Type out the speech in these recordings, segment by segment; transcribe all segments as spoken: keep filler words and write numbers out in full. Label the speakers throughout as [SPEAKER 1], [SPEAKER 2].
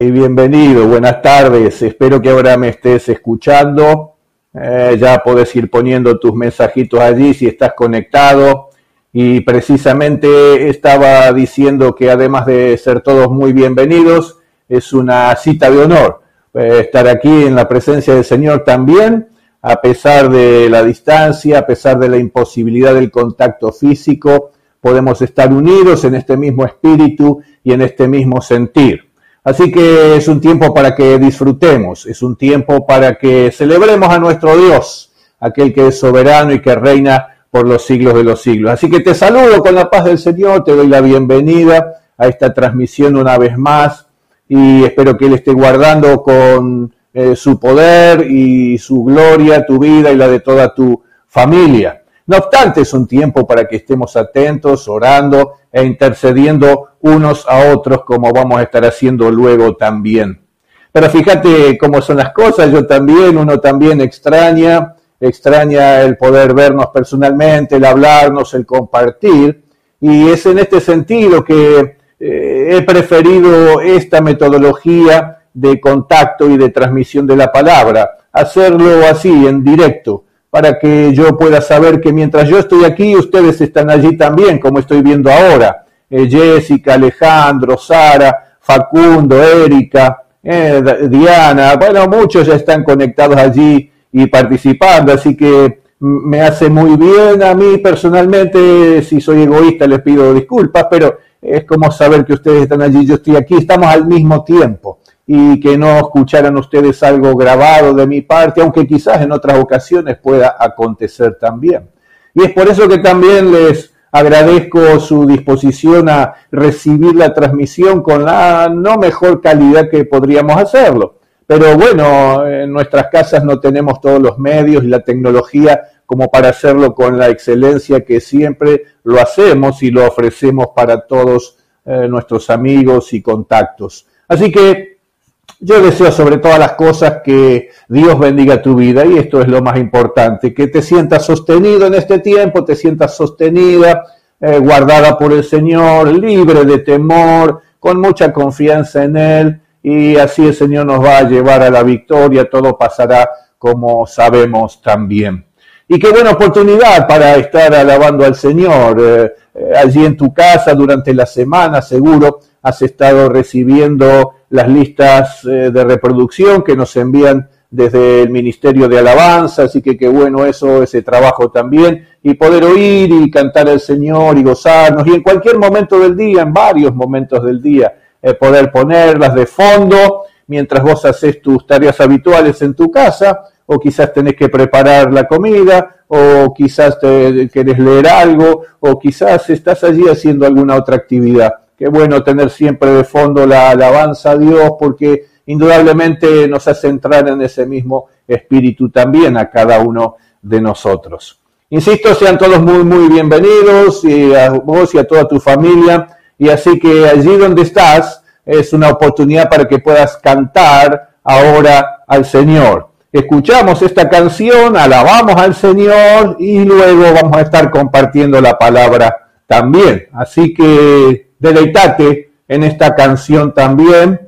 [SPEAKER 1] Y bienvenido, buenas tardes. Espero que ahora me estés escuchando. Eh, ya podés ir poniendo tus mensajitos allí si estás conectado. Y precisamente estaba diciendo que además de ser todos muy bienvenidos, es una cita de honor eh, estar aquí en la presencia del Señor también, a pesar de la distancia, a pesar de la imposibilidad del contacto físico, podemos estar unidos en este mismo espíritu y en este mismo sentir. Así que es un tiempo para que disfrutemos, es un tiempo para que celebremos a nuestro Dios, aquel que es soberano y que reina por los siglos de los siglos. Así que te saludo con la paz del Señor, te doy la bienvenida a esta transmisión una vez más y espero que Él esté guardando con eh, su poder y su gloria tu vida y la de toda tu familia. No obstante, es un tiempo para que estemos atentos, orando e intercediendo unos a otros, como vamos a estar haciendo luego también. Pero fíjate cómo son las cosas, yo también, uno también extraña, extraña el poder vernos personalmente, el hablarnos, el compartir, y es en este sentido que eh, he preferido esta metodología de contacto y de transmisión de la palabra, hacerlo así, en directo, para que yo pueda saber que mientras yo estoy aquí, ustedes están allí también, como estoy viendo ahora. Eh, Jessica, Alejandro, Sara, Facundo, Erika, eh, Diana, bueno, muchos ya están conectados allí y participando, así que me hace muy bien a mí personalmente. Si soy egoísta les pido disculpas, pero es como saber que ustedes están allí, yo estoy aquí, estamos al mismo tiempo. Y que no escucharan ustedes algo grabado de mi parte, aunque quizás en otras ocasiones pueda acontecer también. Y es por eso que también les agradezco su disposición a recibir la transmisión con la no mejor calidad que podríamos hacerlo. Pero bueno, en nuestras casas no tenemos todos los medios y la tecnología como para hacerlo con la excelencia que siempre lo hacemos y lo ofrecemos para todos eh, nuestros amigos y contactos. Así que yo deseo sobre todas las cosas que Dios bendiga tu vida y esto es lo más importante, que te sientas sostenido en este tiempo, te sientas sostenida, eh, guardada por el Señor, libre de temor, con mucha confianza en Él y así el Señor nos va a llevar a la victoria, todo pasará como sabemos también. Y qué buena oportunidad para estar alabando al Señor, eh, eh, allí en tu casa durante la semana seguro has estado recibiendo las listas eh, de reproducción que nos envían desde el Ministerio de Alabanza, así que qué bueno eso, ese trabajo también, y poder oír y cantar al Señor y gozarnos, y en cualquier momento del día, en varios momentos del día, eh, poder ponerlas de fondo, mientras vos haces tus tareas habituales en tu casa, o quizás tenés que preparar la comida, o quizás te querés leer algo, o quizás estás allí haciendo alguna otra actividad. Qué bueno tener siempre de fondo la alabanza a Dios, porque indudablemente nos hace entrar en ese mismo espíritu también a cada uno de nosotros. Insisto, sean todos muy, muy bienvenidos, y a vos y a toda tu familia, y así que allí donde estás es una oportunidad para que puedas cantar ahora al Señor. Escuchamos esta canción, alabamos al Señor y luego vamos a estar compartiendo la palabra también. Así que deleitate en esta canción también,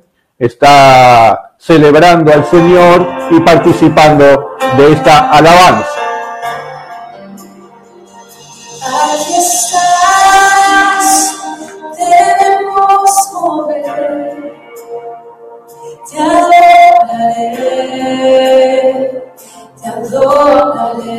[SPEAKER 1] está celebrando al Señor y participando de esta alabanza.
[SPEAKER 2] Aquí estás, debemos mover, te adoraré, te adoraré.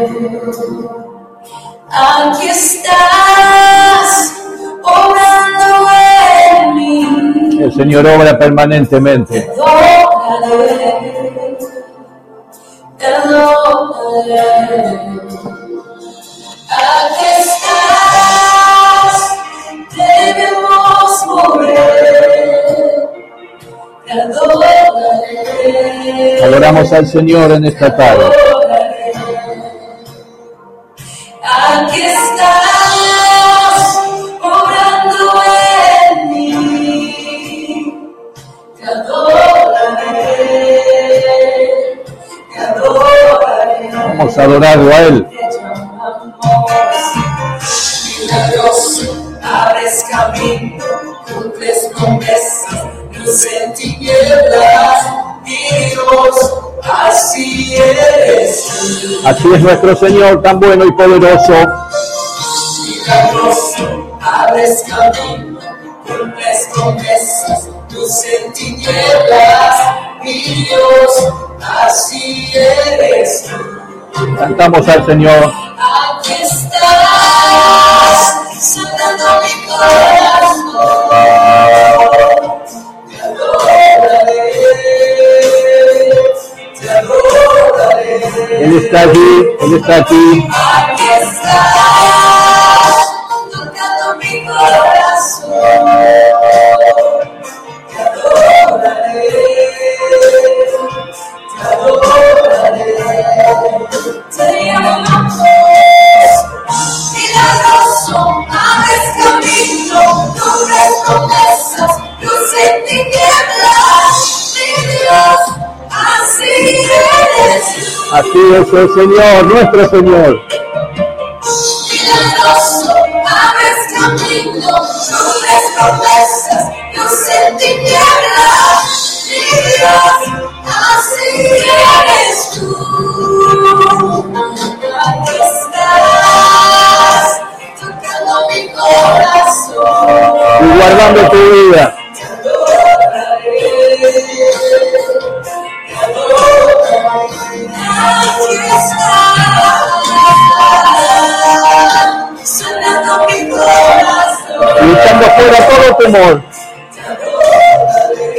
[SPEAKER 2] Aquí estás, obrando en mí.
[SPEAKER 1] El Señor obra permanentemente.
[SPEAKER 2] Te adoraré, te adoraré. Aquí estás, debemos mover. Te adoraré.
[SPEAKER 1] Adoramos al Señor en esta tarde.
[SPEAKER 2] Aquí estás, obrando en mí. Te adoraré, te adoraré.
[SPEAKER 1] Vamos a adorarlo a Él.
[SPEAKER 2] Te llamamos milagroso, abres camino, cumples promesas, luz en ti tinieblas, mi Dios, así eres tú.
[SPEAKER 1] Así es nuestro Señor, tan bueno y poderoso.
[SPEAKER 2] Milagroso, abres camino, cumples promesas, luz en tinieblas, mi Dios, así eres tú.
[SPEAKER 1] Cantamos al Señor.
[SPEAKER 2] Aquí estás, sanando mi corazón. Te adoraré, te adoraré.
[SPEAKER 1] Él está allí, Él está aquí.
[SPEAKER 2] Aquí estás, tocando mi corazón. Te adoraré, te adoraré. Te llamamos milagroso, abres camino, nubes promesas, luz en tinieblas, mi Dios, así eres tú.
[SPEAKER 1] Así es el Señor, nuestro Señor.
[SPEAKER 2] Milagroso, abres camino, nubes promesas, luz en tinieblas, mi Dios, así eres tú. Aquí estás, tocando mi corazón.
[SPEAKER 1] Y guardando tu vida.
[SPEAKER 2] Te adoraré, te adoraré. Aquí estás, sanando mi corazón.
[SPEAKER 1] Y echando fuera todo temor.
[SPEAKER 2] Te adoraré,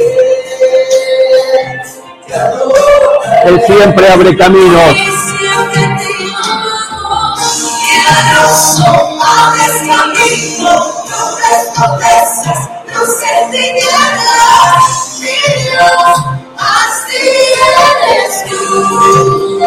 [SPEAKER 2] te adoraré.
[SPEAKER 1] Él siempre abre caminos.
[SPEAKER 2] Y siempre te amo. Milagroso, abres camino, nubes promesas, luz en tinieblas, mi Dios, así eres tú.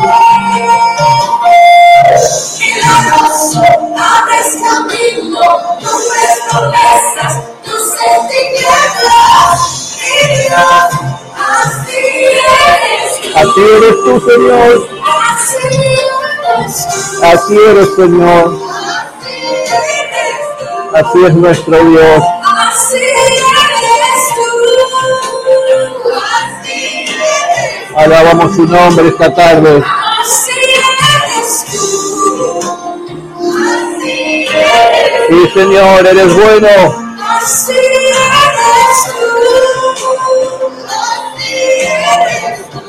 [SPEAKER 2] Milagroso, abres camino, nubes promesas, luz en tinieblas, mi Dios, así eres tú.
[SPEAKER 1] Así eres tú, Señor.
[SPEAKER 2] Así eres tú.
[SPEAKER 1] Así eres, Señor.
[SPEAKER 2] Así eres tú.
[SPEAKER 1] Así es nuestro Dios.
[SPEAKER 2] Así eres tú. Así eres tú.
[SPEAKER 1] Alabamos su nombre esta tarde.
[SPEAKER 2] Así eres tú. Así eres tú.
[SPEAKER 1] Sí, Señor, eres bueno.
[SPEAKER 2] Así eres tú. Así eres tú.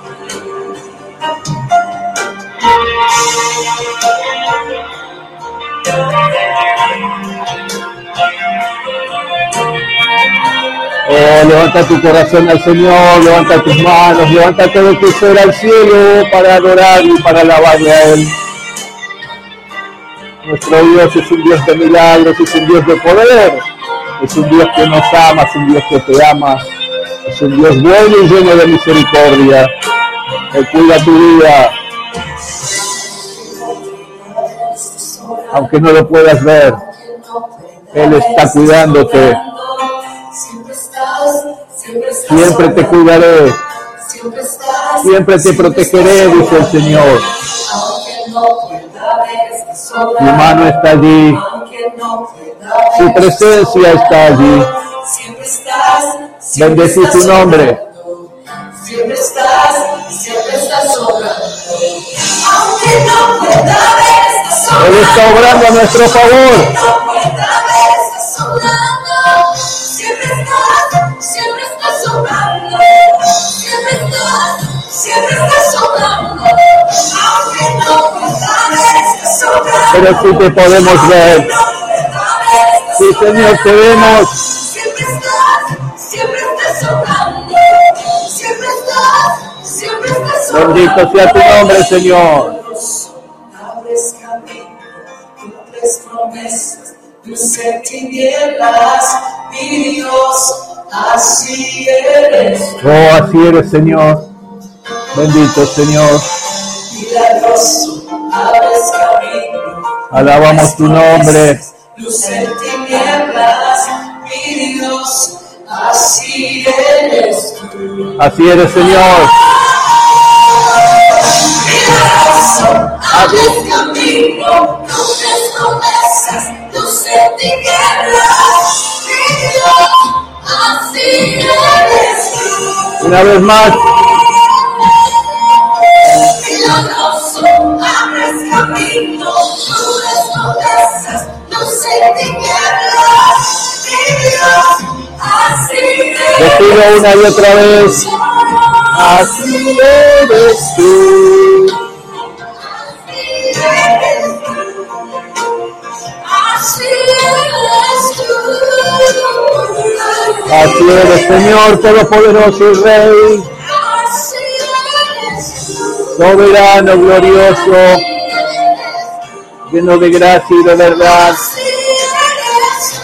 [SPEAKER 1] Oh, levanta tu corazón al Señor, levanta tus manos, levanta todo tu ser al cielo para adorar y para alabarle a Él. Nuestro Dios es un Dios de milagros, es un Dios de poder, es un Dios que nos ama, es un Dios que te ama, es un Dios bueno y lleno de misericordia. Él cuida tu vida, aunque no lo puedas ver, Él está cuidándote.
[SPEAKER 2] Siempre estás, siempre estás.
[SPEAKER 1] Siempre te cuidaré,
[SPEAKER 2] Siempre estás.
[SPEAKER 1] siempre te protegeré, dice el Señor.
[SPEAKER 2] Aunque no pueda ver, estás
[SPEAKER 1] Tu mano está allí,
[SPEAKER 2] Aunque no pueda ver,
[SPEAKER 1] su presencia está allí.
[SPEAKER 2] siempre estás. Siempre
[SPEAKER 1] Bendecid
[SPEAKER 2] estás
[SPEAKER 1] su nombre.
[SPEAKER 2] obrando. Siempre estás, siempre estás obrando. Aunque no pueda ver, estás obrando.
[SPEAKER 1] Él está obrando a nuestro favor.
[SPEAKER 2] No pueda ver, estás obrando. Siempre estás, siempre estás obrando. Siempre estás, siempre estás obrando. Aunque no pueda ver, estás obrando.
[SPEAKER 1] Pero sí te podemos ver.
[SPEAKER 2] No pueda ver, estás
[SPEAKER 1] Sí, Señor, te vemos.
[SPEAKER 2] Siempre estás, siempre estás obrando. Siempre estás, siempre estás obrando.
[SPEAKER 1] Bendito sea tu nombre, Señor.
[SPEAKER 2] Abres camino, cumples promesas, luz en tinieblas, mi Dios, así eres.
[SPEAKER 1] Oh, así eres, Señor. Bendito, Señor.
[SPEAKER 2] Milagroso, abres camino.
[SPEAKER 1] Alabamos tu nombre.
[SPEAKER 2] Luz en tinieblas, mi Dios, así eres tú.
[SPEAKER 1] Así eres, Señor.
[SPEAKER 2] Milagroso, abres camino, cumples promesas, luz en tinieblas, mi Dios, así eres
[SPEAKER 1] Una vez más.
[SPEAKER 2] Milagroso, abres camino, nubes no casas, luz en tinieblas, mi Dios, así eres.
[SPEAKER 1] Te pido una y otra vez. Así eres tú.
[SPEAKER 2] Así eres tú.
[SPEAKER 1] Así eres, Señor Todopoderoso y Rey.
[SPEAKER 2] Así eres tú.
[SPEAKER 1] Soberano, glorioso, lleno de gracia y de verdad.
[SPEAKER 2] Así eres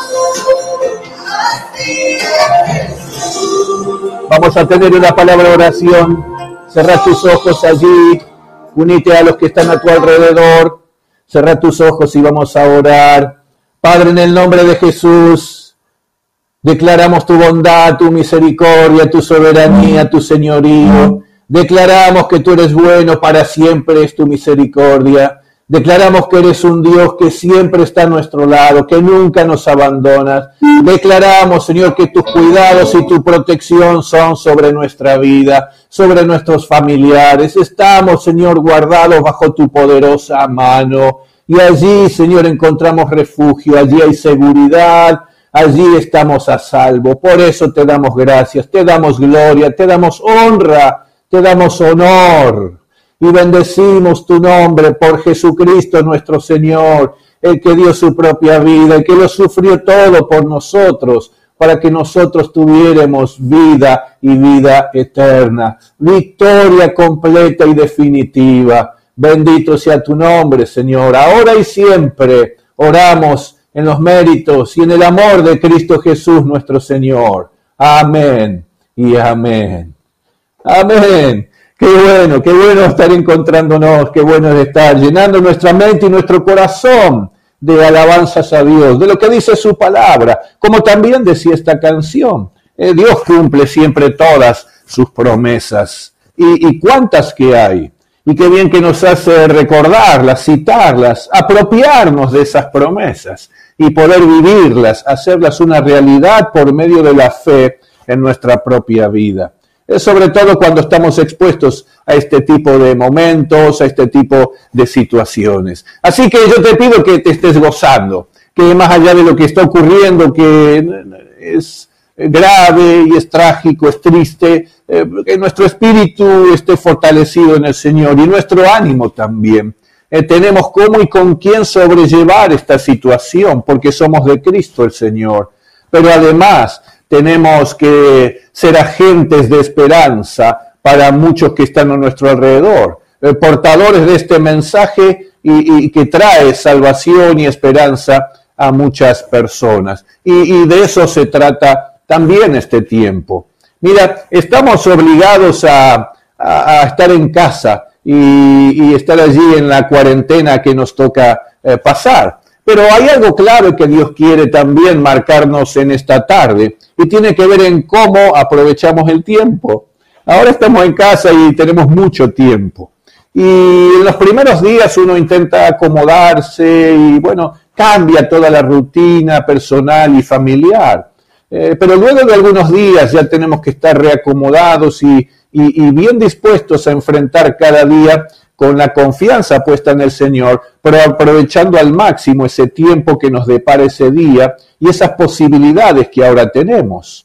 [SPEAKER 2] tú. Así eres tú.
[SPEAKER 1] Vamos a tener una palabra de oración. Cerra tus ojos allí. Unite a los que están a tu alrededor. Cerra tus ojos y vamos a orar. Padre, en el nombre de Jesús, declaramos tu bondad, tu misericordia, tu soberanía, tu señorío. Declaramos que tú eres bueno, para siempre es tu misericordia. Declaramos que eres un Dios que siempre está a nuestro lado, que nunca nos abandonas. Declaramos, Señor, que tus cuidados y tu protección son sobre nuestra vida, sobre nuestros familiares. Estamos, Señor, guardados bajo tu poderosa mano. Y allí, Señor, encontramos refugio, allí hay seguridad, allí estamos a salvo. Por eso te damos gracias, te damos gloria, te damos honra, te damos honor. Y bendecimos tu nombre por Jesucristo nuestro Señor, el que dio su propia vida, el que lo sufrió todo por nosotros, para que nosotros tuviéramos vida y vida eterna, victoria completa y definitiva. Bendito sea tu nombre, Señor. Ahora y siempre oramos en los méritos y en el amor de Cristo Jesús nuestro Señor. Amén y amén. Amén. Qué bueno, qué bueno estar encontrándonos, qué bueno es estar llenando nuestra mente y nuestro corazón de alabanzas a Dios, de lo que dice su palabra, como también decía esta canción. Eh, Dios cumple siempre todas sus promesas. ¿Y, y cuántas que hay? Y qué bien que nos hace recordarlas, citarlas, apropiarnos de esas promesas y poder vivirlas, hacerlas una realidad por medio de la fe en nuestra propia vida. Sobre todo cuando estamos expuestos a este tipo de momentos, a este tipo de situaciones. Así que yo te pido que te estés gozando, que más allá de lo que está ocurriendo, que es grave y es trágico, es triste, eh, que nuestro espíritu esté fortalecido en el Señor y nuestro ánimo también. Eh, tenemos cómo y con quién sobrellevar esta situación, porque somos de Cristo el Señor. Pero además tenemos que ser agentes de esperanza para muchos que están a nuestro alrededor, eh, portadores de este mensaje y, y que trae salvación y esperanza a muchas personas. Y, y de eso se trata también este tiempo. Mira, estamos obligados a, a, a estar en casa y, y estar allí en la cuarentena que nos toca eh, pasar. Pero hay algo clave que Dios quiere también marcarnos en esta tarde y tiene que ver en cómo aprovechamos el tiempo. Ahora estamos en casa y tenemos mucho tiempo. Y en los primeros días uno intenta acomodarse y bueno, cambia toda la rutina personal y familiar. Eh, pero luego de algunos días ya tenemos que estar reacomodados y, y, y bien dispuestos a enfrentar cada día con la confianza puesta en el Señor, pero aprovechando al máximo ese tiempo que nos depara ese día y esas posibilidades que ahora tenemos.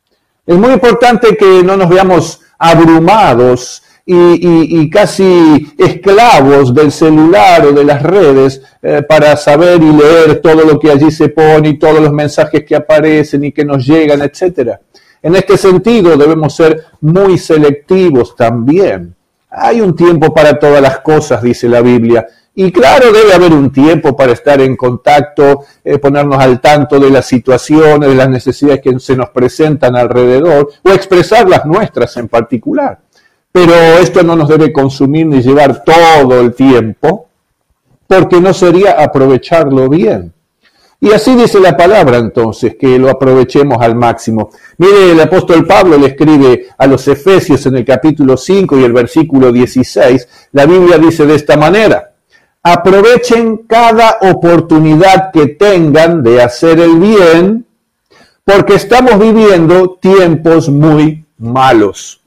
[SPEAKER 1] Es muy importante que no nos veamos abrumados y, y, y casi esclavos del celular o de las redes eh, para saber y leer todo lo que allí se pone y todos los mensajes que aparecen y que nos llegan, etcétera. En este sentido debemos ser muy selectivos también. Hay un tiempo para todas las cosas, dice la Biblia. Y claro, debe haber un tiempo para estar en contacto, eh, ponernos al tanto de las situaciones, de las necesidades que se nos presentan alrededor, o expresar las nuestras en particular. Pero esto no nos debe consumir ni llevar todo el tiempo, porque no sería aprovecharlo bien. Y así dice la palabra entonces, que lo aprovechemos al máximo. Mire, el apóstol Pablo le escribe a los Efesios en el capítulo cinco y el versículo dieciséis, la Biblia dice de esta manera: aprovechen cada oportunidad que tengan de hacer el bien, porque estamos viviendo tiempos muy malos.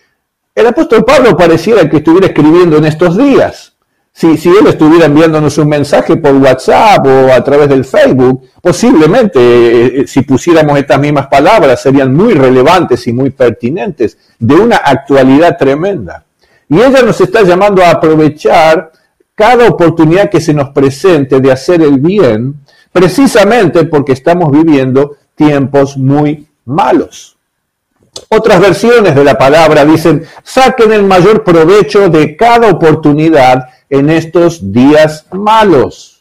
[SPEAKER 1] El apóstol Pablo pareciera que estuviera escribiendo en estos días. Si, si él estuviera enviándonos un mensaje por WhatsApp o a través del Facebook, posiblemente eh, si pusiéramos estas mismas palabras serían muy relevantes y muy pertinentes, de una actualidad tremenda. Y ella nos está llamando a aprovechar cada oportunidad que se nos presente de hacer el bien, precisamente porque estamos viviendo tiempos muy malos. Otras versiones de la palabra dicen, saquen el mayor provecho de cada oportunidad en estos días malos.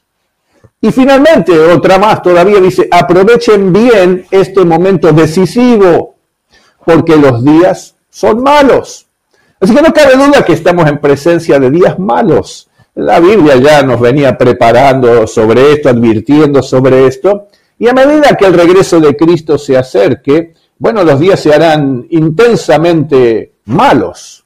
[SPEAKER 1] Y finalmente, otra más todavía dice, aprovechen bien este momento decisivo, porque los días son malos. Así que no cabe duda que estamos en presencia de días malos. La Biblia ya nos venía preparando sobre esto, advirtiendo sobre esto, y a medida que el regreso de Cristo se acerque, bueno, los días se harán intensamente malos.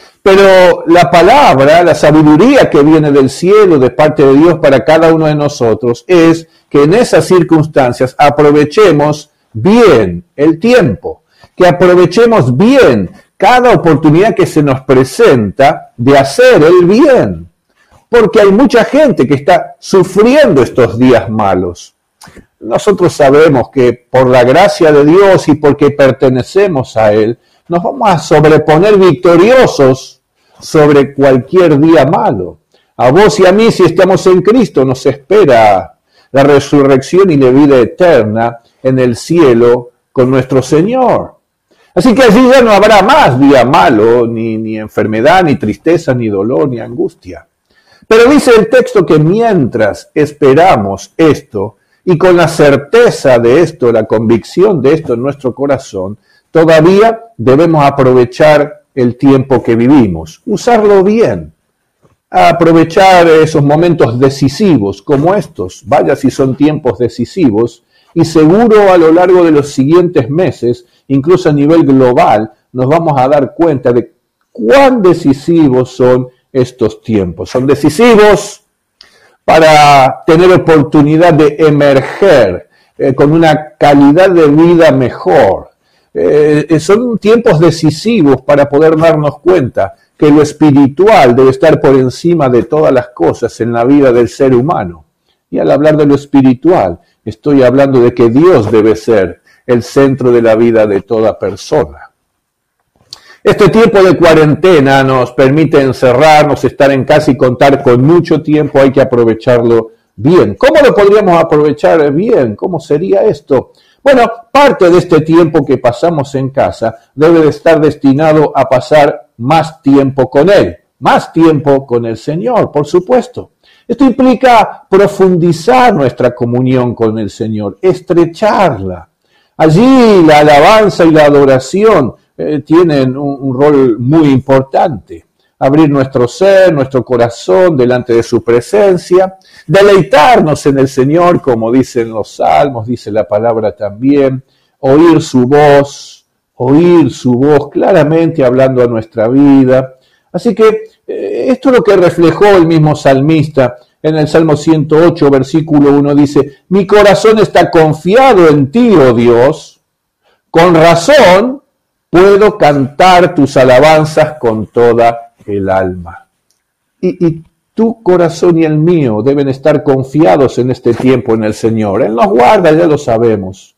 [SPEAKER 1] Pero la palabra, la sabiduría que viene del cielo de parte de Dios para cada uno de nosotros es que en esas circunstancias aprovechemos bien el tiempo, que aprovechemos bien cada oportunidad que se nos presenta de hacer el bien, porque hay mucha gente que está sufriendo estos días malos. Nosotros sabemos que por la gracia de Dios y porque pertenecemos a Él, nos vamos a sobreponer victoriosos sobre cualquier día malo. A vos y a mí, si estamos en Cristo, nos espera la resurrección y la vida eterna en el cielo con nuestro Señor. Así que allí ya no habrá más día malo, ni, ni enfermedad, ni tristeza, ni dolor, ni angustia. Pero dice el texto que mientras esperamos esto, y con la certeza de esto, la convicción de esto en nuestro corazón, todavía debemos aprovechar el tiempo que vivimos, usarlo bien, aprovechar esos momentos decisivos como estos, vaya si son tiempos decisivos, y seguro a lo largo de los siguientes meses, incluso a nivel global, nos vamos a dar cuenta de cuán decisivos son estos tiempos. Son decisivos para tener oportunidad de emerger eh, con una calidad de vida mejor. Eh, son tiempos decisivos para poder darnos cuenta que lo espiritual debe estar por encima de todas las cosas en la vida del ser humano. Y al hablar de lo espiritual, estoy hablando de que Dios debe ser el centro de la vida de toda persona. Este tiempo de cuarentena nos permite encerrarnos, estar en casa y contar con mucho tiempo, hay que aprovecharlo bien. ¿Cómo lo podríamos aprovechar bien? ¿Cómo sería esto? Bueno, parte de este tiempo que pasamos en casa debe de estar destinado a pasar más tiempo con Él, más tiempo con el Señor, por supuesto. Esto implica profundizar nuestra comunión con el Señor, estrecharla. Allí la alabanza y la adoración eh, tienen un, un rol muy importante. Abrir nuestro ser, nuestro corazón delante de su presencia, deleitarnos en el Señor, como dicen los salmos, dice la palabra también, oír su voz, oír su voz claramente hablando a nuestra vida. Así que eh, esto es lo que reflejó el mismo salmista. En el Salmo ciento ocho, versículo uno dice, mi corazón está confiado en ti, oh Dios, con razón puedo cantar tus alabanzas con toda el alma. Y, y tu corazón y el mío deben estar confiados en este tiempo en el Señor. Él nos guarda, ya lo sabemos.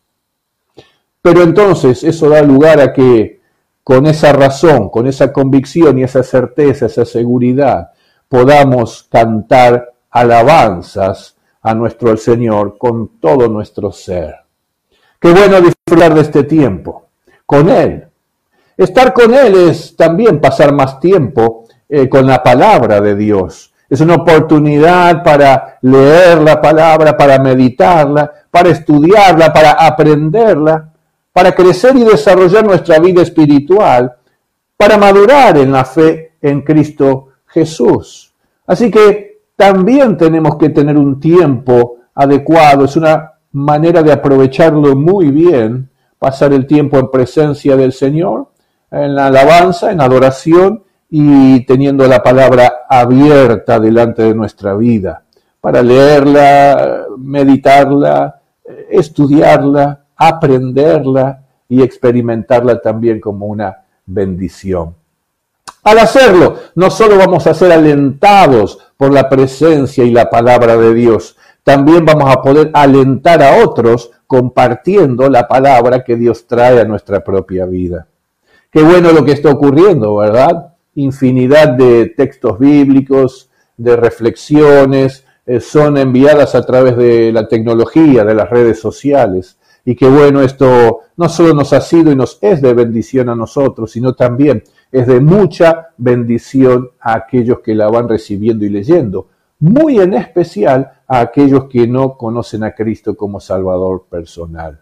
[SPEAKER 1] Pero entonces eso da lugar a que con esa razón, con esa convicción y esa certeza, esa seguridad, podamos cantar alabanzas a nuestro Señor con todo nuestro ser. Qué bueno disfrutar de este tiempo con Él. Estar con Él es también pasar más tiempo eh, con la palabra de Dios. Es una oportunidad para leer la palabra, para meditarla, para estudiarla, para aprenderla, para crecer y desarrollar nuestra vida espiritual, para madurar en la fe en Cristo Jesús. Así que también tenemos que tener un tiempo adecuado, es una manera de aprovecharlo muy bien, pasar el tiempo en presencia del Señor, en la alabanza, en adoración y teniendo la palabra abierta delante de nuestra vida, para leerla, meditarla, estudiarla, aprenderla y experimentarla también como una bendición. Al hacerlo, no solo vamos a ser alentados por la presencia y la palabra de Dios, también vamos a poder alentar a otros compartiendo la palabra que Dios trae a nuestra propia vida. Qué bueno lo que está ocurriendo, ¿verdad? Infinidad de textos bíblicos, de reflexiones, eh, son enviadas a través de la tecnología, de las redes sociales. Y qué bueno, esto no solo nos ha sido y nos es de bendición a nosotros, sino también es de mucha bendición a aquellos que la van recibiendo y leyendo, muy en especial a aquellos que no conocen a Cristo como Salvador personal.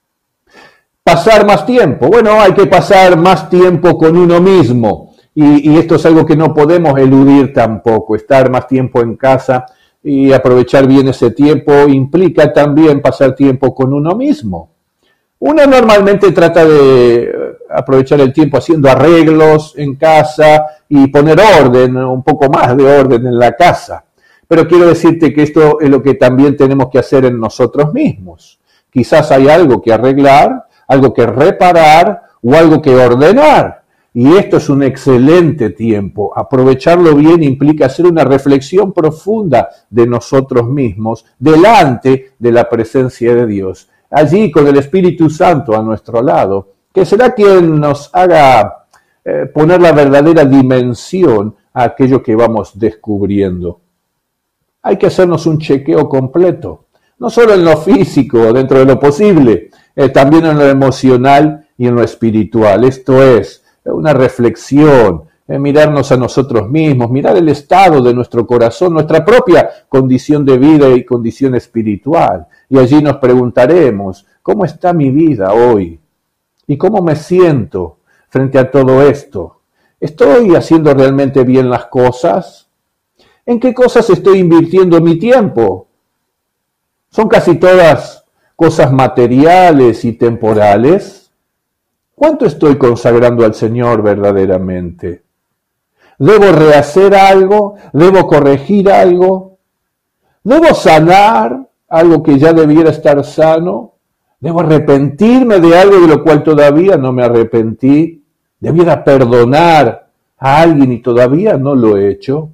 [SPEAKER 1] Pasar más tiempo, bueno, hay que pasar más tiempo con uno mismo, y, y esto es algo que no podemos eludir tampoco. Estar más tiempo en casa y aprovechar bien ese tiempo implica también pasar tiempo con uno mismo. Uno normalmente trata de aprovechar el tiempo haciendo arreglos en casa y poner orden, un poco más de orden en la casa. Pero quiero decirte que esto es lo que también tenemos que hacer en nosotros mismos. Quizás hay algo que arreglar, algo que reparar o algo que ordenar. Y esto es un excelente tiempo. Aprovecharlo bien implica hacer una reflexión profunda de nosotros mismos delante de la presencia de Dios. Allí con el Espíritu Santo a nuestro lado, que será quien nos haga eh, poner la verdadera dimensión a aquello que vamos descubriendo. Hay que hacernos un chequeo completo, no solo en lo físico, dentro de lo posible, eh, también en lo emocional y en lo espiritual. Esto es una reflexión, eh, mirarnos a nosotros mismos, mirar el estado de nuestro corazón, nuestra propia condición de vida y condición espiritual. Y allí nos preguntaremos, ¿cómo está mi vida hoy? ¿Y cómo me siento frente a todo esto? ¿Estoy haciendo realmente bien las cosas? ¿En qué cosas estoy invirtiendo mi tiempo? ¿Son casi todas cosas materiales y temporales? ¿Cuánto estoy consagrando al Señor verdaderamente? ¿Debo rehacer algo? ¿Debo corregir algo? ¿Debo sanar algo que ya debiera estar sano? ¿Debo arrepentirme de algo de lo cual todavía no me arrepentí? ¿Debiera perdonar a alguien y todavía no lo he hecho?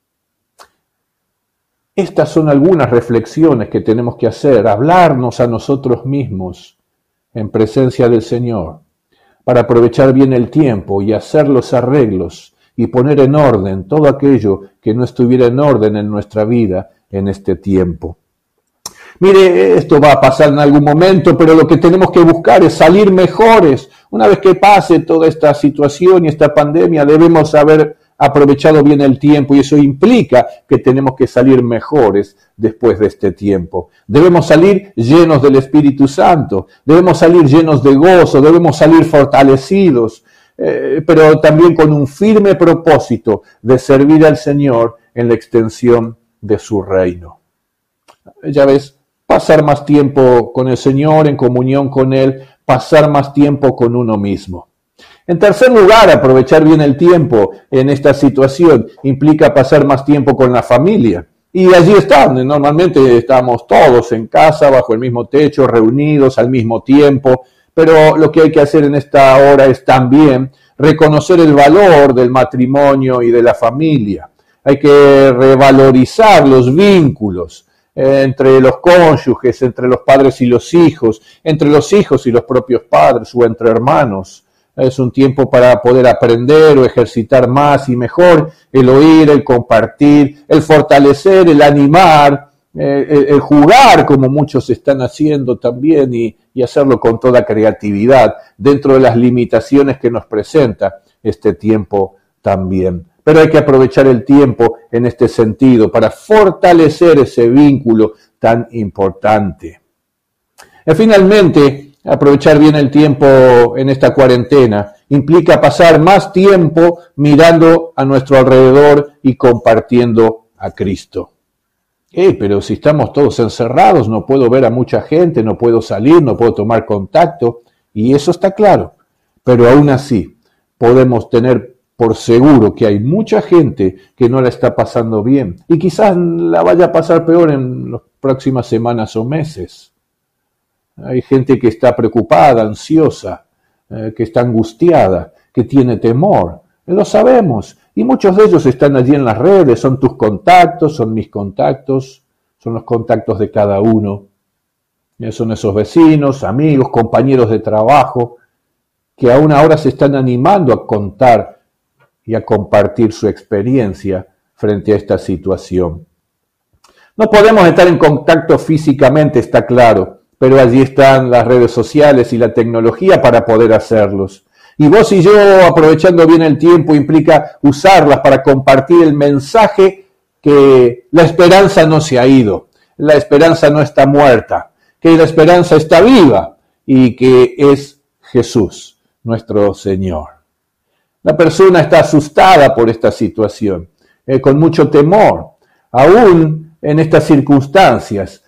[SPEAKER 1] Estas son algunas reflexiones que tenemos que hacer, hablarnos a nosotros mismos en presencia del Señor, para aprovechar bien el tiempo y hacer los arreglos y poner en orden todo aquello que no estuviera en orden en nuestra vida en este tiempo. Mire, esto va a pasar en algún momento, pero lo que tenemos que buscar es salir mejores. Una vez que pase toda esta situación y esta pandemia, debemos haber aprovechado bien el tiempo, y eso implica que tenemos que salir mejores después de este tiempo. Debemos salir llenos del Espíritu Santo, debemos salir llenos de gozo, debemos salir fortalecidos, eh, pero también con un firme propósito de servir al Señor en la extensión de su reino. Ya ves, pasar más tiempo con el Señor, en comunión con Él, pasar más tiempo con uno mismo. En tercer lugar, aprovechar bien el tiempo en esta situación implica pasar más tiempo con la familia. Y allí están, normalmente estamos todos en casa, bajo el mismo techo, reunidos al mismo tiempo, pero lo que hay que hacer en esta hora es también reconocer el valor del matrimonio y de la familia. Hay que revalorizar los vínculos entre los cónyuges, entre los padres y los hijos, entre los hijos y los propios padres o entre hermanos. Es un tiempo para poder aprender o ejercitar más y mejor el oír, el compartir, el fortalecer, el animar, eh, el, el jugar como muchos están haciendo también y, y hacerlo con toda creatividad dentro de las limitaciones que nos presenta este tiempo también. Pero hay que aprovechar el tiempo en este sentido para fortalecer ese vínculo tan importante. Y finalmente, aprovechar bien el tiempo en esta cuarentena implica pasar más tiempo mirando a nuestro alrededor y compartiendo a Cristo. Eh, pero si estamos todos encerrados, no puedo ver a mucha gente, no puedo salir, no puedo tomar contacto, y eso está claro. Pero aún así, podemos tener por seguro que hay mucha gente que no la está pasando bien, y quizás la vaya a pasar peor en las próximas semanas o meses. Hay gente que está preocupada, ansiosa, eh, que está angustiada, que tiene temor. Lo sabemos. Y muchos de ellos están allí en las redes, son tus contactos, son mis contactos, son los contactos de cada uno. Son esos vecinos, amigos, compañeros de trabajo, que aún ahora se están animando a contar y a compartir su experiencia frente a esta situación. No podemos estar en contacto físicamente, está claro, pero allí están las redes sociales y la tecnología para poder hacerlos. Y vos y yo, aprovechando bien el tiempo, implica usarlas para compartir el mensaje que la esperanza no se ha ido, la esperanza no está muerta, que la esperanza está viva y que es Jesús, nuestro Señor. La persona está asustada por esta situación, eh, con mucho temor. Aún en estas circunstancias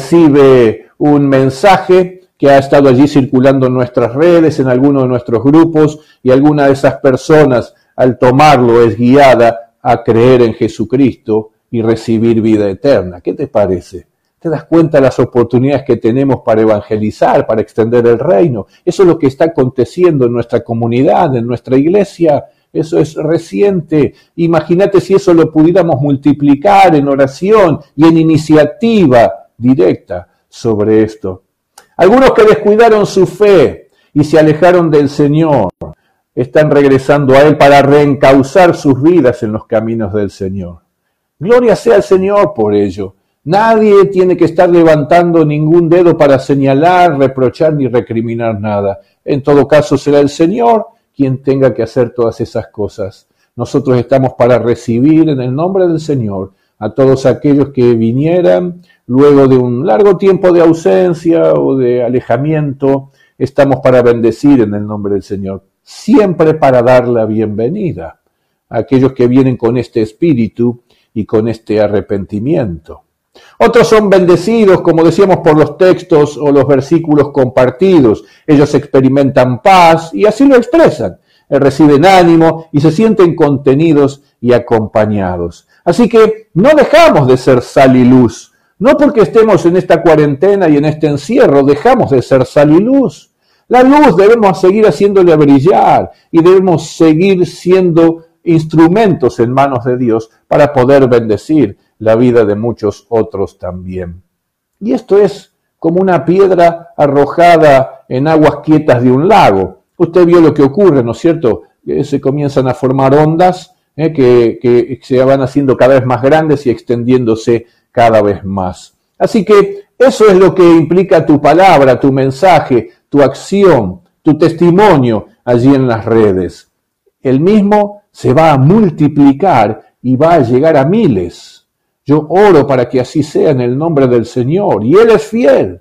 [SPEAKER 1] recibe un mensaje que ha estado allí circulando en nuestras redes, en algunos de nuestros grupos, y alguna de esas personas al tomarlo es guiada a creer en Jesucristo y recibir vida eterna. ¿Qué te parece? ¿Te das cuenta de las oportunidades que tenemos para evangelizar, para extender el reino? Eso es lo que está aconteciendo en nuestra comunidad, en nuestra iglesia. Eso es reciente. Imagínate si eso lo pudiéramos multiplicar en oración y en iniciativa directa sobre esto. Algunos que descuidaron su fe y se alejaron del Señor están regresando a Él para reencauzar sus vidas en los caminos del Señor. Gloria sea al Señor por ello. Nadie tiene que estar levantando ningún dedo para señalar, reprochar ni recriminar nada. En todo caso será el Señor quien tenga que hacer todas esas cosas. Nosotros estamos para recibir en el nombre del Señor a todos aquellos que vinieran luego de un largo tiempo de ausencia o de alejamiento. Estamos para bendecir en el nombre del Señor, siempre para dar la bienvenida a aquellos que vienen con este espíritu y con este arrepentimiento. Otros son bendecidos, como decíamos, por los textos o los versículos compartidos. Ellos experimentan paz y así lo expresan. Reciben ánimo y se sienten contenidos y acompañados. Así que no dejamos de ser sal y luz. No porque estemos en esta cuarentena y en este encierro, dejamos de ser sal y luz. La luz debemos seguir haciéndole brillar y debemos seguir siendo instrumentos en manos de Dios para poder bendecir la vida de muchos otros también. Y esto es como una piedra arrojada en aguas quietas de un lago. Usted vio lo que ocurre, ¿no es cierto? Que se comienzan a formar ondas eh, que, que se van haciendo cada vez más grandes y extendiéndose cada vez más. Así que eso es lo que implica tu palabra, tu mensaje, tu acción, tu testimonio allí en las redes. El mismo se va a multiplicar y va a llegar a miles. Yo oro para que así sea en el nombre del Señor, y Él es fiel.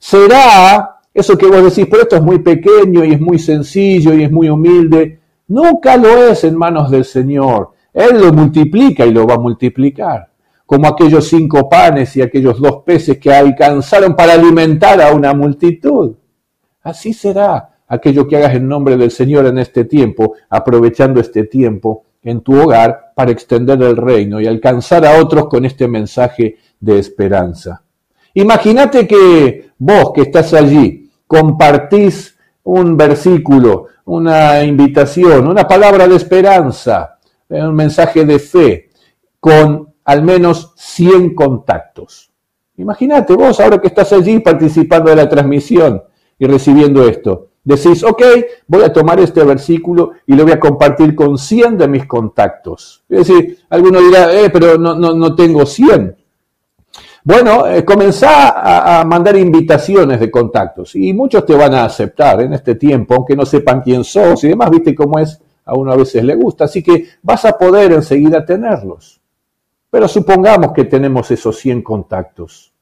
[SPEAKER 1] Será eso que vos decís, pero esto es muy pequeño y es muy sencillo y es muy humilde. Nunca lo es en manos del Señor. Él lo multiplica y lo va a multiplicar. Como aquellos cinco panes y aquellos dos peces que alcanzaron para alimentar a una multitud. Así será aquello que hagas en nombre del Señor en este tiempo, aprovechando este tiempo en tu hogar para extender el reino y alcanzar a otros con este mensaje de esperanza. Imagínate que vos que estás allí compartís un versículo, una invitación, una palabra de esperanza, un mensaje de fe con al menos cien contactos. Imagínate vos ahora que estás allí participando de la transmisión y recibiendo esto. Decís, ok, voy a tomar este versículo y lo voy a compartir con cien de mis contactos. Es decir, alguno dirá, eh, pero no, no, no tengo cien. Bueno, eh, comenzá a, a mandar invitaciones de contactos y muchos te van a aceptar en este tiempo, aunque no sepan quién sos y demás, viste cómo es, a uno a veces le gusta, así que vas a poder enseguida tenerlos. Pero supongamos que tenemos esos cien contactos.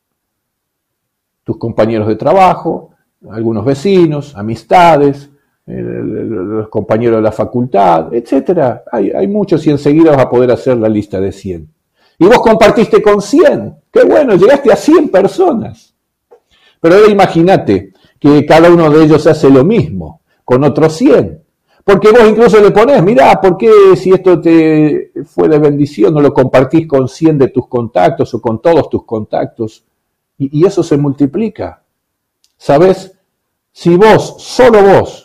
[SPEAKER 1] Tus compañeros de trabajo, algunos vecinos, amistades, eh, los compañeros de la facultad, etcétera. Hay, hay muchos y enseguida vas a poder hacer la lista de cien. Y vos compartiste con cien. ¡Qué bueno! Llegaste a cien personas. Pero ahora imagínate que cada uno de ellos hace lo mismo con otros cien. Porque vos incluso le ponés, mirá, ¿por qué si esto te fue de bendición no lo compartís con cien de tus contactos o con todos tus contactos? Y, y eso se multiplica. ¿Sabes? Si vos, solo vos,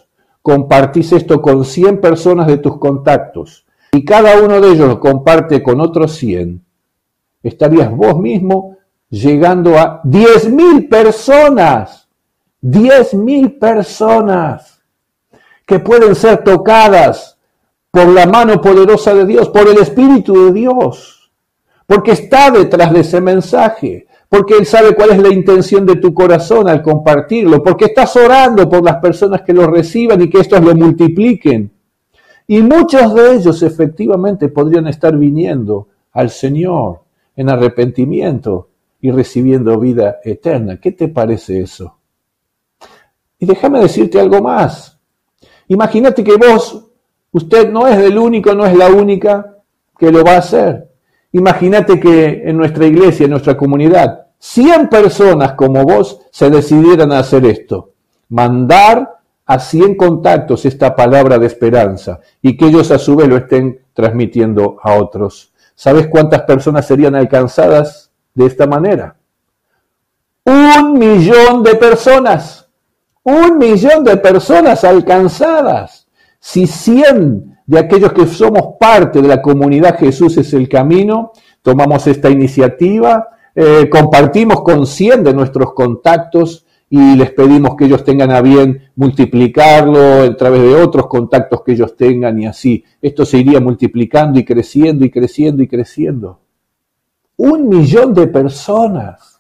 [SPEAKER 1] compartís esto con cien personas de tus contactos y cada uno de ellos lo comparte con otros cien, estarías vos mismo llegando a diez mil personas, diez mil personas que pueden ser tocadas por la mano poderosa de Dios, por el Espíritu de Dios, porque está detrás de ese mensaje, porque Él sabe cuál es la intención de tu corazón al compartirlo, porque estás orando por las personas que lo reciban y que estos lo multipliquen. Y muchos de ellos efectivamente podrían estar viniendo al Señor en arrepentimiento y recibiendo vida eterna. ¿Qué te parece eso? Y déjame decirte algo más. Imagínate que vos, usted no es el único, no es la única que lo va a hacer. Imagínate que en nuestra iglesia, en nuestra comunidad, cien personas como vos se decidieran a hacer esto. Mandar a cien contactos esta palabra de esperanza y que ellos a su vez lo estén transmitiendo a otros. ¿Sabes cuántas personas serían alcanzadas de esta manera? Un millón de personas. Un millón de personas alcanzadas. Si cien de aquellos que somos parte de la comunidad Jesús es el camino, tomamos esta iniciativa, eh, compartimos con cien de nuestros contactos y les pedimos que ellos tengan a bien multiplicarlo a través de otros contactos que ellos tengan y así. Esto se iría multiplicando y creciendo y creciendo y creciendo. Un millón de personas.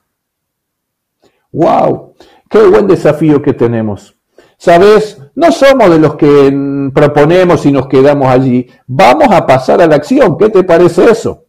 [SPEAKER 1] ¡Wow! ¡Qué buen desafío que tenemos! ¿Sabes? No somos de los que proponemos y nos quedamos allí. Vamos a pasar a la acción. ¿Qué te parece eso?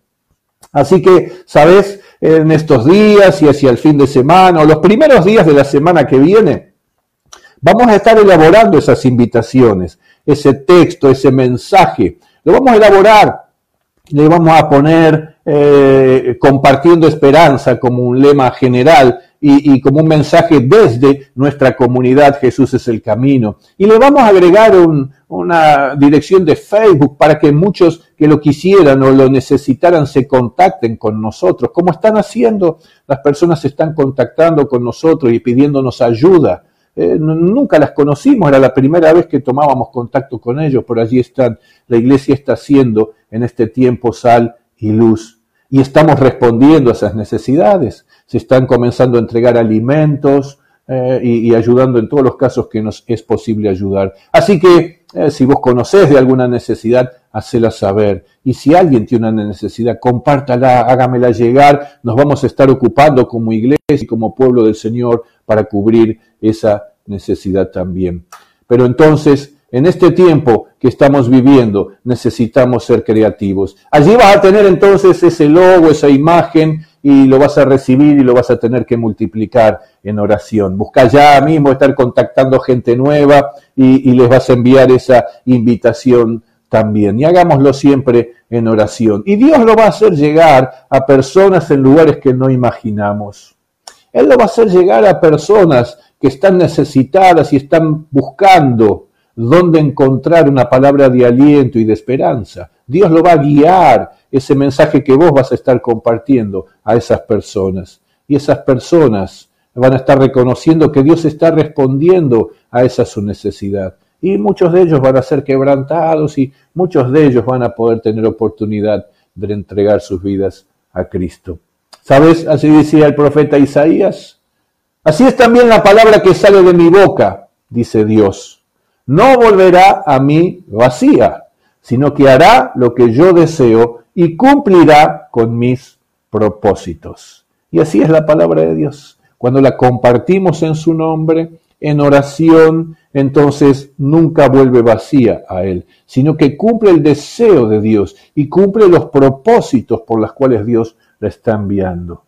[SPEAKER 1] Así que, ¿sabes? En estos días y hacia el fin de semana o los primeros días de la semana que viene, vamos a estar elaborando esas invitaciones, ese texto, ese mensaje. Lo vamos a elaborar, le vamos a poner eh, compartiendo esperanza como un lema general y, y como un mensaje desde nuestra comunidad Jesús es el camino. Y le vamos a agregar un, una dirección de Facebook para que muchos que lo quisieran o lo necesitaran se contacten con nosotros. Como están haciendo, las personas se están contactando con nosotros y pidiéndonos ayuda. Eh, nunca las conocimos, era la primera vez que tomábamos contacto con ellos, por allí están. La iglesia está haciendo en este tiempo sal y luz. Y estamos respondiendo a esas necesidades. Se están comenzando a entregar alimentos eh, y, y ayudando en todos los casos que nos es posible ayudar. Así que eh, si vos conocés de alguna necesidad, hacela saber. Y si alguien tiene una necesidad, compártala, hágamela llegar. Nos vamos a estar ocupando como iglesia y como pueblo del Señor para cubrir esa necesidad también. Pero entonces, en este tiempo que estamos viviendo, necesitamos ser creativos. Allí vas a tener entonces ese logo, esa imagen, y lo vas a recibir y lo vas a tener que multiplicar en oración. Busca ya mismo estar contactando gente nueva y, y les vas a enviar esa invitación también. Y hagámoslo siempre en oración. Y Dios lo va a hacer llegar a personas en lugares que no imaginamos. Él lo va a hacer llegar a personas que están necesitadas y están buscando dónde encontrar una palabra de aliento y de esperanza. Dios lo va a guiar, ese mensaje que vos vas a estar compartiendo a esas personas. Y esas personas van a estar reconociendo que Dios está respondiendo a esa su necesidad. Y muchos de ellos van a ser quebrantados y muchos de ellos van a poder tener oportunidad de entregar sus vidas a Cristo. ¿Sabes? Así decía el profeta Isaías. Así es también la palabra que sale de mi boca, dice Dios. No volverá a mí vacía, sino que hará lo que yo deseo y cumplirá con mis propósitos. Y así es la palabra de Dios. Cuando la compartimos en su nombre, en oración, entonces nunca vuelve vacía a Él, sino que cumple el deseo de Dios y cumple los propósitos por los cuales Dios la está enviando.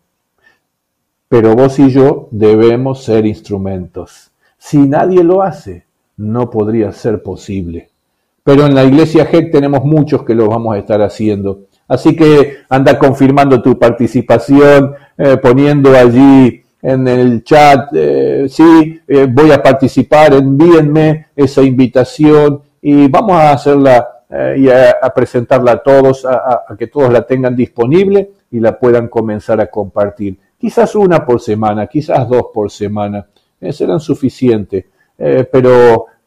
[SPEAKER 1] Pero vos y yo debemos ser instrumentos. Si nadie lo hace, no podría ser posible. Pero en la iglesia G E C tenemos muchos que lo vamos a estar haciendo. Así que anda confirmando tu participación, eh, poniendo allí en el chat, eh, sí, eh, voy a participar, envíenme esa invitación y vamos a hacerla eh, y a, a presentarla a todos, a, a, a que todos la tengan disponible y la puedan comenzar a compartir. Quizás una por semana, quizás dos por semana, eh, serán suficientes, eh, pero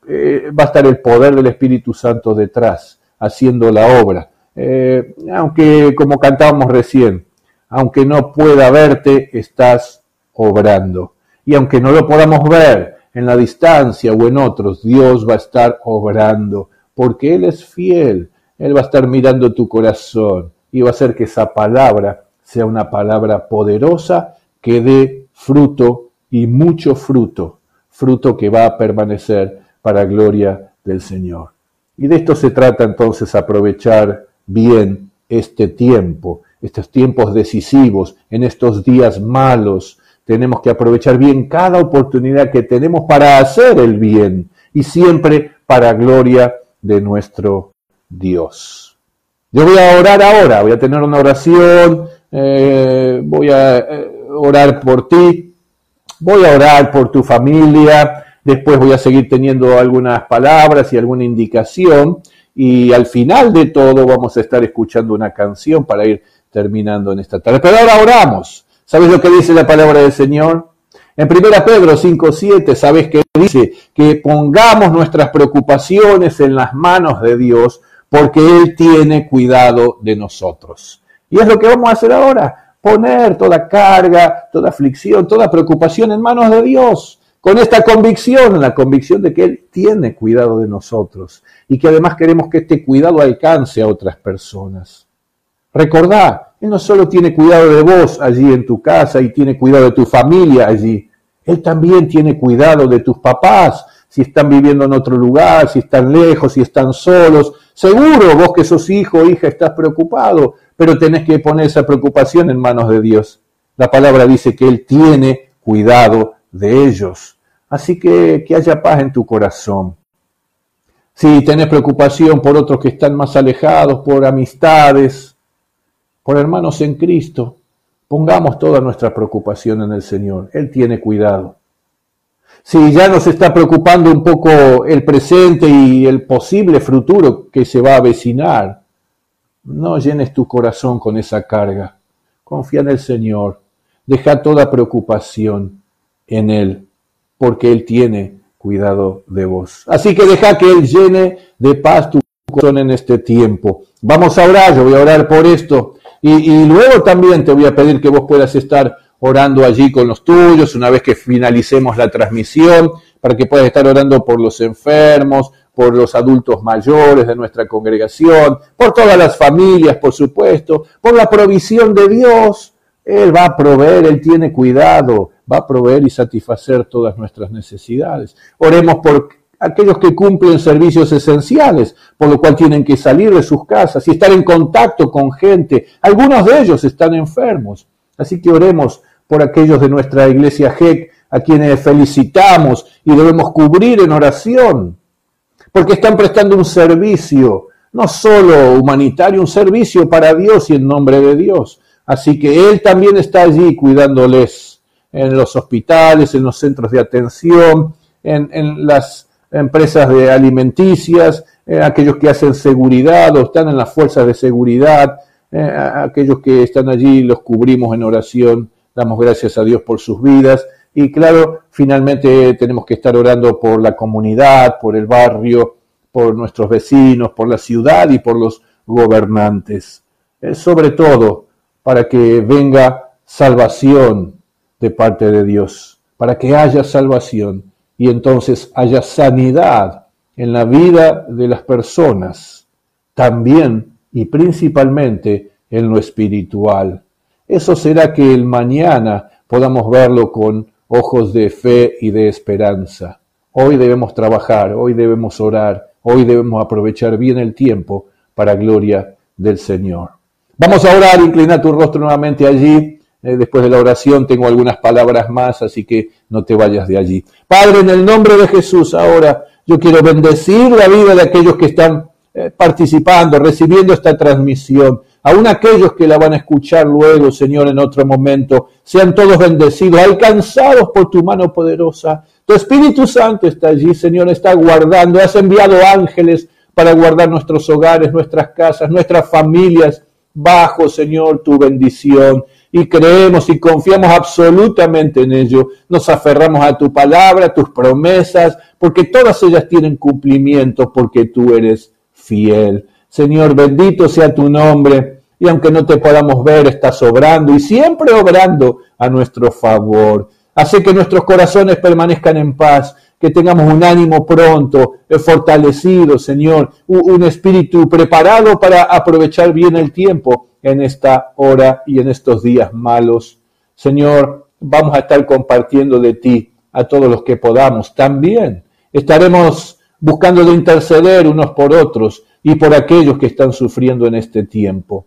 [SPEAKER 1] eh, va a estar el poder del Espíritu Santo detrás, haciendo la obra. Eh, aunque, como cantábamos recién, aunque no pueda verte, estás obrando. Y aunque no lo podamos ver en la distancia o en otros, Dios va a estar obrando, porque Él es fiel. Él va a estar mirando tu corazón y va a hacer que esa palabra sea una palabra poderosa que dé fruto y mucho fruto, fruto que va a permanecer para gloria del Señor. Y de esto se trata entonces, aprovechar bien este tiempo, estos tiempos decisivos, en estos días malos. Tenemos que aprovechar bien cada oportunidad que tenemos para hacer el bien y siempre para gloria de nuestro Dios. Yo voy a orar ahora, voy a tener una oración, eh, voy a eh, orar por ti, voy a orar por tu familia, después voy a seguir teniendo algunas palabras y alguna indicación, y al final de todo vamos a estar escuchando una canción para ir terminando en esta tarde. Pero ahora oramos. ¿Sabes lo que dice la palabra del Señor? En primera Pedro cinco siete, ¿sabes qué dice? Que pongamos nuestras preocupaciones en las manos de Dios, porque Él tiene cuidado de nosotros. Y es lo que vamos a hacer ahora, poner toda carga, toda aflicción, toda preocupación en manos de Dios, con esta convicción, la convicción de que Él tiene cuidado de nosotros y que además queremos que este cuidado alcance a otras personas. Recordá, Él no solo tiene cuidado de vos allí en tu casa y tiene cuidado de tu familia allí, Él también tiene cuidado de tus papás, si están viviendo en otro lugar, si están lejos, si están solos. Seguro vos que sos hijo o hija estás preocupado, pero tenés que poner esa preocupación en manos de Dios. La palabra dice que Él tiene cuidado de ellos. Así que que haya paz en tu corazón. Si tenés preocupación por otros que están más alejados, por amistades, por hermanos en Cristo, pongamos toda nuestra preocupación en el Señor. Él tiene cuidado. Si ya nos está preocupando un poco el presente y el posible futuro que se va a avecinar, no llenes tu corazón con esa carga. Confía en el Señor. Deja toda preocupación en Él, porque Él tiene cuidado de vos. Así que deja que Él llene de paz tu corazón en este tiempo. Vamos a orar, yo voy a orar por esto. Y, y luego también te voy a pedir que vos puedas estar orando allí con los tuyos, una vez que finalicemos la transmisión, para que puedas estar orando por los enfermos, por los adultos mayores de nuestra congregación, por todas las familias, por supuesto, por la provisión de Dios. Él va a proveer, Él tiene cuidado, va a proveer y satisfacer todas nuestras necesidades. Oremos por aquellos que cumplen servicios esenciales, por lo cual tienen que salir de sus casas y estar en contacto con gente. Algunos de ellos están enfermos, así que oremos por aquellos de nuestra iglesia G E C, a quienes felicitamos y debemos cubrir en oración, porque están prestando un servicio, no solo humanitario, un servicio para Dios y en nombre de Dios. Así que Él también está allí cuidándoles en los hospitales, en los centros de atención, en, en las empresas de alimenticias, en aquellos que hacen seguridad o están en las fuerzas de seguridad, eh, aquellos que están allí los cubrimos en oración. Damos gracias a Dios por sus vidas y claro, finalmente tenemos que estar orando por la comunidad, por el barrio, por nuestros vecinos, por la ciudad y por los gobernantes. Eh, sobre todo para que venga salvación de parte de Dios, para que haya salvación y entonces haya sanidad en la vida de las personas, también y principalmente en lo espiritual. Eso será que el mañana podamos verlo con ojos de fe y de esperanza. Hoy debemos trabajar, hoy debemos orar, hoy debemos aprovechar bien el tiempo para gloria del Señor. Vamos a orar, inclina tu rostro nuevamente allí. Eh, después de la oración tengo algunas palabras más, así que no te vayas de allí. Padre, en el nombre de Jesús, ahora yo quiero bendecir la vida de aquellos que están eh, participando, recibiendo esta transmisión. Aún aquellos que la van a escuchar luego, Señor, en otro momento, sean todos bendecidos, alcanzados por tu mano poderosa. Tu Espíritu Santo está allí, Señor, está guardando. Has enviado ángeles para guardar nuestros hogares, nuestras casas, nuestras familias, bajo, Señor, tu bendición. Y creemos y confiamos absolutamente en ello. Nos aferramos a tu palabra, a tus promesas, porque todas ellas tienen cumplimiento, porque tú eres fiel. Señor, bendito sea tu nombre, y aunque no te podamos ver, estás obrando y siempre obrando a nuestro favor. Hace que nuestros corazones permanezcan en paz, que tengamos un ánimo pronto, fortalecido, Señor, un espíritu preparado para aprovechar bien el tiempo en esta hora y en estos días malos. Señor, vamos a estar compartiendo de ti a todos los que podamos. También estaremos buscando de interceder unos por otros y por aquellos que están sufriendo en este tiempo.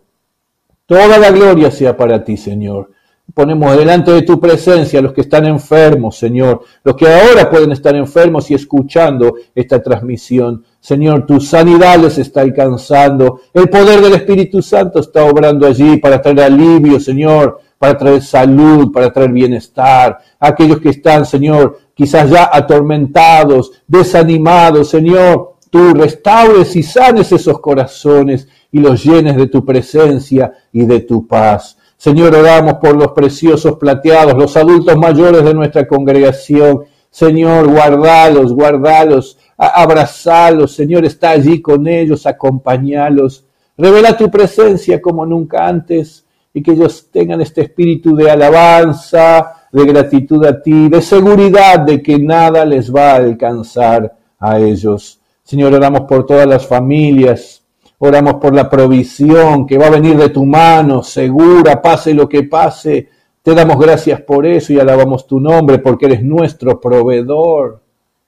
[SPEAKER 1] Toda la gloria sea para ti, Señor. Ponemos delante de tu presencia a los que están enfermos, Señor, los que ahora pueden estar enfermos y escuchando esta transmisión. Señor, tu sanidad les está alcanzando. El poder del Espíritu Santo está obrando allí para traer alivio, Señor, para traer salud, para traer bienestar. Aquellos que están, Señor, quizás ya atormentados, desanimados, Señor, tú restaures y sanes esos corazones y los llenes de tu presencia y de tu paz. Señor, oramos por los preciosos plateados, los adultos mayores de nuestra congregación. Señor, guardalos, guardalos, abrazalos. Señor, está allí con ellos, acompañalos. Revela tu presencia como nunca antes y que ellos tengan este espíritu de alabanza, de gratitud a ti, de seguridad de que nada les va a alcanzar a ellos. Señor, oramos por todas las familias. Oramos por la provisión que va a venir de tu mano, segura, pase lo que pase. Te damos gracias por eso y alabamos tu nombre porque eres nuestro proveedor.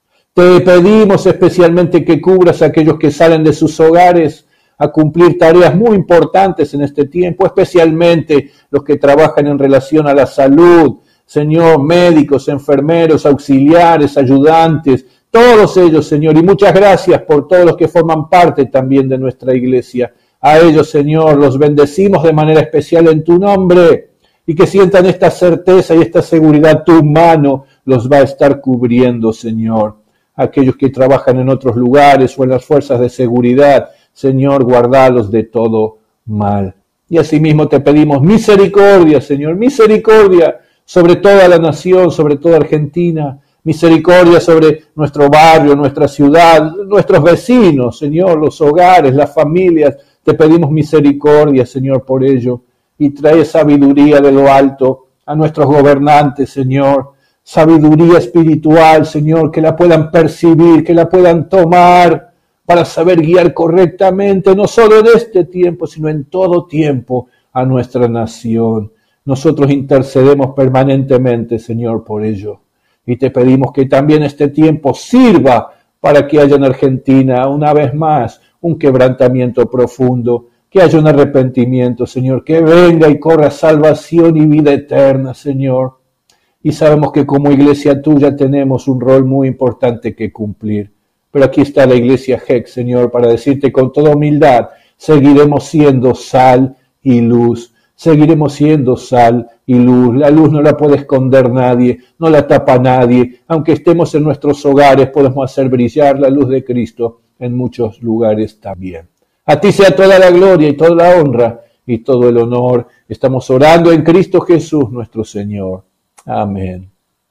[SPEAKER 1] Te pedimos especialmente que cubras a aquellos que salen de sus hogares a cumplir tareas muy importantes en este tiempo, especialmente los que trabajan en relación a la salud. Señor, médicos, enfermeros, auxiliares, ayudantes, todos ellos, Señor, y muchas gracias por todos los que forman parte también de nuestra iglesia. A ellos, Señor, los bendecimos de manera especial en tu nombre y que sientan esta certeza y esta seguridad. Tu mano los va a estar cubriendo, Señor. Aquellos que trabajan en otros lugares o en las fuerzas de seguridad, Señor, guardalos de todo mal. Y asimismo te pedimos misericordia, Señor, misericordia sobre toda la nación, sobre toda Argentina. Misericordia sobre nuestro barrio, nuestra ciudad, nuestros vecinos, Señor, los hogares, las familias. Te pedimos misericordia, Señor, por ello. Y trae sabiduría de lo alto a nuestros gobernantes, Señor. Sabiduría espiritual, Señor, que la puedan percibir, que la puedan tomar para saber guiar correctamente, no solo en este tiempo, sino en todo tiempo, a nuestra nación. Nosotros intercedemos permanentemente, Señor, por ello. Y te pedimos que también este tiempo sirva para que haya en Argentina una vez más un quebrantamiento profundo, que haya un arrepentimiento, Señor, que venga y corra salvación y vida eterna, Señor. Y sabemos que como iglesia tuya tenemos un rol muy importante que cumplir. Pero aquí está la iglesia G E C, Señor, para decirte con toda humildad, seguiremos siendo sal y luz. Seguiremos siendo sal y luz. La luz no la puede esconder nadie, no la tapa nadie. Aunque estemos en nuestros hogares, podemos hacer brillar la luz de Cristo en muchos lugares también. A ti sea toda la gloria y toda la honra y todo el honor. Estamos orando en Cristo Jesús, nuestro Señor. Amén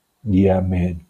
[SPEAKER 1] y amén.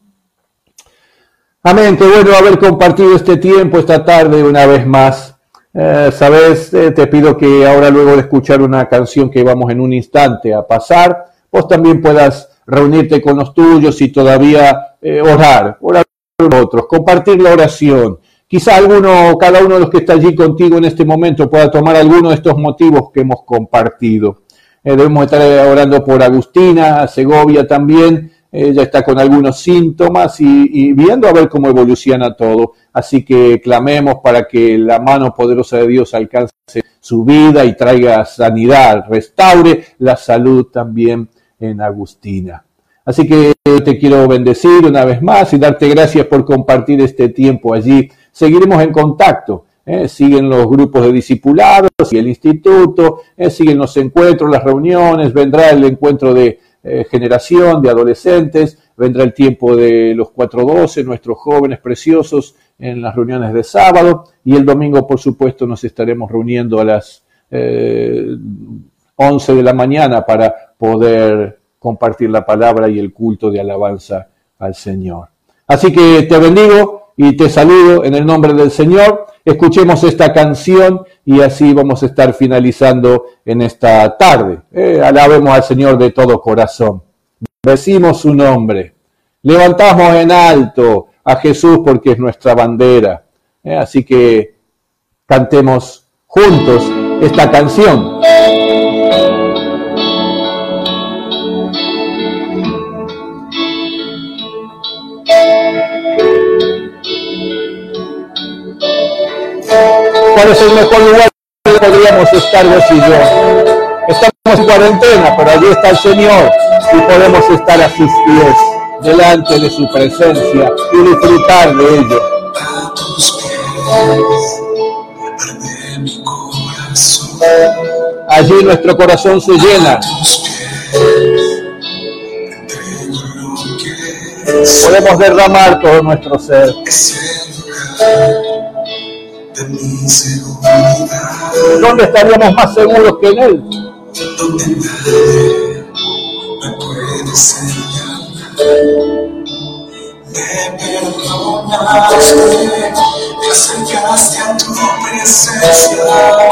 [SPEAKER 1] Amén. Qué bueno haber compartido este tiempo, esta tarde, una vez más. Eh, Sabes, eh, te pido que ahora, luego de escuchar una canción que vamos en un instante a pasar, vos también puedas reunirte con los tuyos y todavía eh, orar, orar por otros, compartir la oración. Quizá alguno, cada uno de los que está allí contigo en este momento pueda tomar alguno de estos motivos que hemos compartido. Eh, debemos estar orando por Agustina, Segovia también. Ella está con algunos síntomas y, y viendo a ver cómo evoluciona todo. Así que clamemos para que la mano poderosa de Dios alcance su vida y traiga sanidad, restaure la salud también en Agustina. Así que te quiero bendecir una vez más y darte gracias por compartir este tiempo allí. Seguiremos en contacto. Eh, siguen los grupos de discipulados, sigue el instituto, eh, siguen los encuentros, las reuniones, vendrá el encuentro de Eh, generación, de adolescentes, vendrá el tiempo de los cuatro doce, nuestros jóvenes preciosos en las reuniones de sábado, y el domingo, por supuesto, nos estaremos reuniendo a las eh, once de la mañana para poder compartir la palabra y el culto de alabanza al Señor. Así que te bendigo, y te saludo en el nombre del Señor. Escuchemos esta canción y así vamos a estar finalizando en esta tarde. Eh, alabemos al Señor de todo corazón. Bendecimos su nombre. Levantamos en alto a Jesús porque es nuestra bandera. Eh, así que cantemos juntos esta canción. ¿Cuál es el mejor lugar donde podríamos estar vos y yo? Estamos en cuarentena, pero allí está el Señor y podemos estar a sus pies, delante de su presencia y disfrutar de ello. Allí nuestro corazón se llena. Podemos derramar todo nuestro ser. ¿Dónde estaríamos más seguros que en Él?
[SPEAKER 2] Donde nadie me puede señalar. Me perdonaste, te acercaste a tu presencia,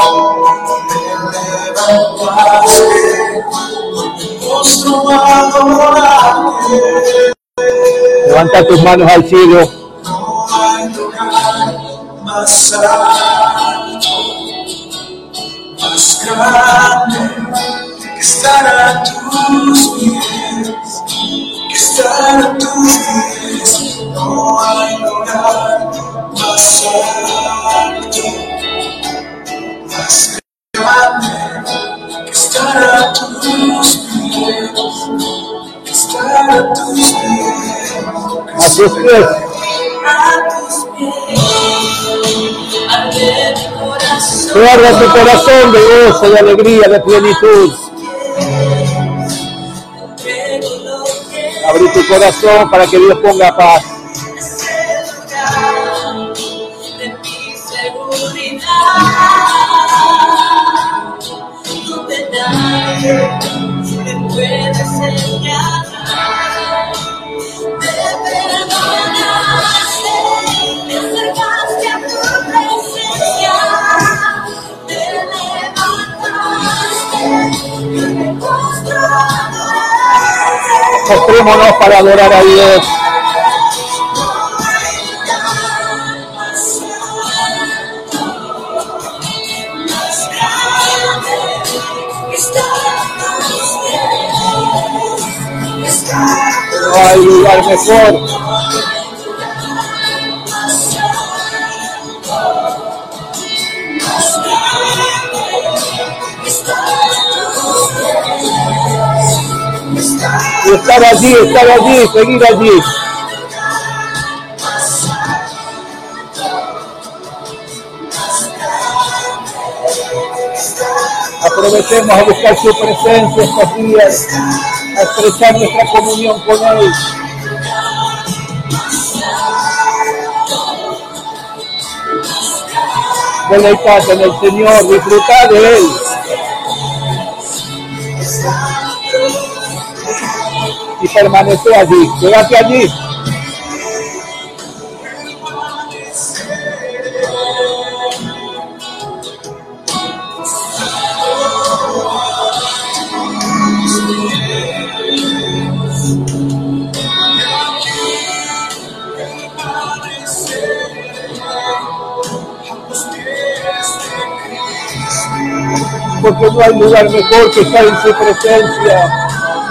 [SPEAKER 2] me levantaste, rostro a adorarte.
[SPEAKER 1] Levanta tus manos al cielo.
[SPEAKER 2] No hay lugar más alto, más grande, que estar a tus pies, que estar a tus pies. No hay lugar más alto, más grande, que estar a tus pies, que estar a tus pies.
[SPEAKER 1] A tus pies.
[SPEAKER 2] A tus pies. Arde mi corazón.
[SPEAKER 1] Que arda tu corazón de gozo, de alegría, de plenitud. Abrí tu corazón para que Dios ponga paz.
[SPEAKER 2] De mi seguridad, donde nadie me puede señalar. Me perdonaste, me acercaste a tu presencia, te levantaste, y me postro a adorarte.
[SPEAKER 1] Postrémonos para adorar a Dios. No hay lugar mejor. Y estar allí, estar allí, seguir allí. Aprovechemos a buscar su presencia estos días, a estrechar nuestra comunión con Él. Deleitate en el Señor, disfrutar de Él. Y permanece allí, quédate allí. Porque no hay lugar mejor que estar en su presencia.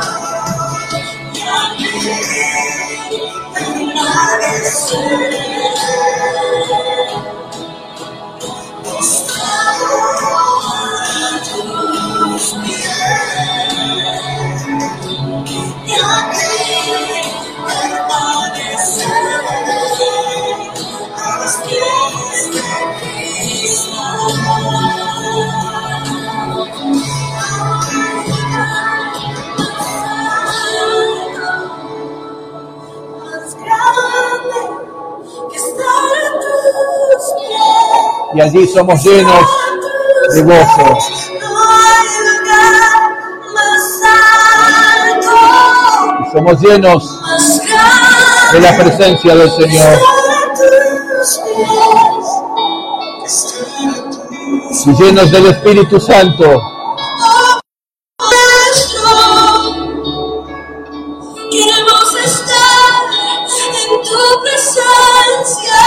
[SPEAKER 1] Y allí somos llenos de gozo. Y somos llenos de la presencia del Señor. y llenos del Espíritu Santo.
[SPEAKER 2] Queremos estar en tu presencia,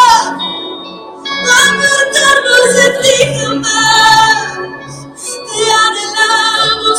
[SPEAKER 2] apartarnos de ti jamás, te anhelamos,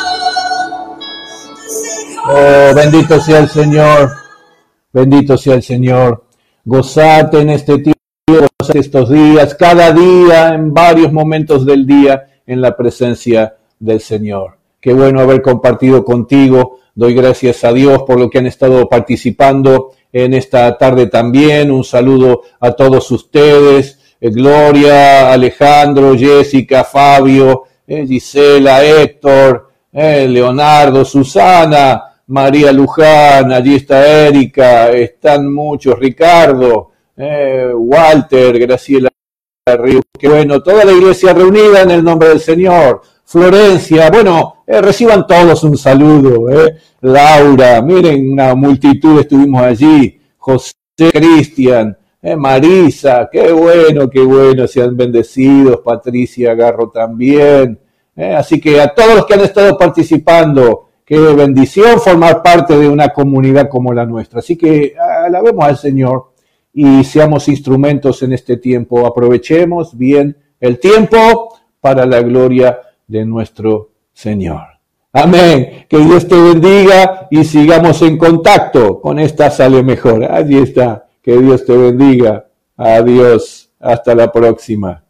[SPEAKER 2] Señor.
[SPEAKER 1] Oh, bendito sea el Señor, bendito sea el Señor. Gozate en este tiempo, gozate estos días, cada día, en varios momentos del día, en la presencia del Señor. Qué bueno haber compartido contigo. Doy gracias a Dios por lo que han estado participando en esta tarde también. Un saludo a todos ustedes. Eh, Gloria, Alejandro, Jessica, Fabio, eh, Gisela, Héctor, eh, Leonardo, Susana, María Luján, allí está Erika, están muchos, Ricardo, eh, Walter, Graciela Ríos. Qué bueno, toda la iglesia reunida en el nombre del Señor. Florencia, bueno, eh, reciban todos un saludo, eh. Laura, miren, una multitud estuvimos allí, José, Cristian, eh, Marisa, qué bueno, qué bueno, sean bendecidos, Patricia Garro también, eh, así que a todos los que han estado participando, qué bendición formar parte de una comunidad como la nuestra, así que alabemos al Señor y seamos instrumentos en este tiempo, aprovechemos bien el tiempo para la gloria de nuestro Señor. Amén. Que Dios te bendiga y sigamos en contacto con esta Sale Mejor. Allí está. Que Dios te bendiga. Adiós. Hasta la próxima.